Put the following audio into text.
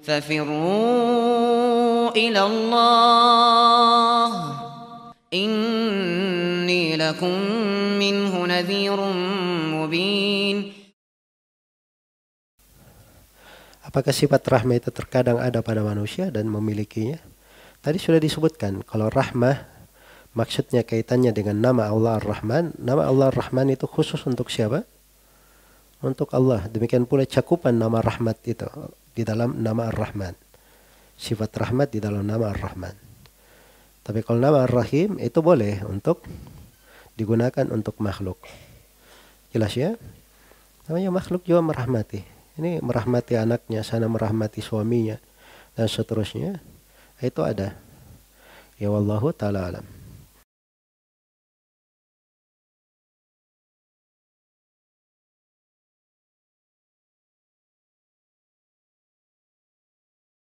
ففروا إلى الله إني لكم منه نذير مبين. Apakah sifat rahmah itu terkadang ada pada manusia dan memilikinya? Tadi sudah disebutkan kalau rahmah maksudnya kaitannya dengan nama Allah Ar-Rahman. Nama Allah Ar-Rahman itu khusus untuk siapa? Untuk Allah. Demikian pula cakupan nama rahmat itu di dalam nama Ar-Rahman. Sifat rahmat di dalam nama Ar-Rahman. Tapi kalau nama Ar-Rahim itu boleh untuk digunakan untuk makhluk. Jelas ya? Namanya makhluk juga merahmati. Ini merahmati anaknya, sana merahmati suaminya, dan seterusnya. Itu ada. Ya wallahu ta'ala alam.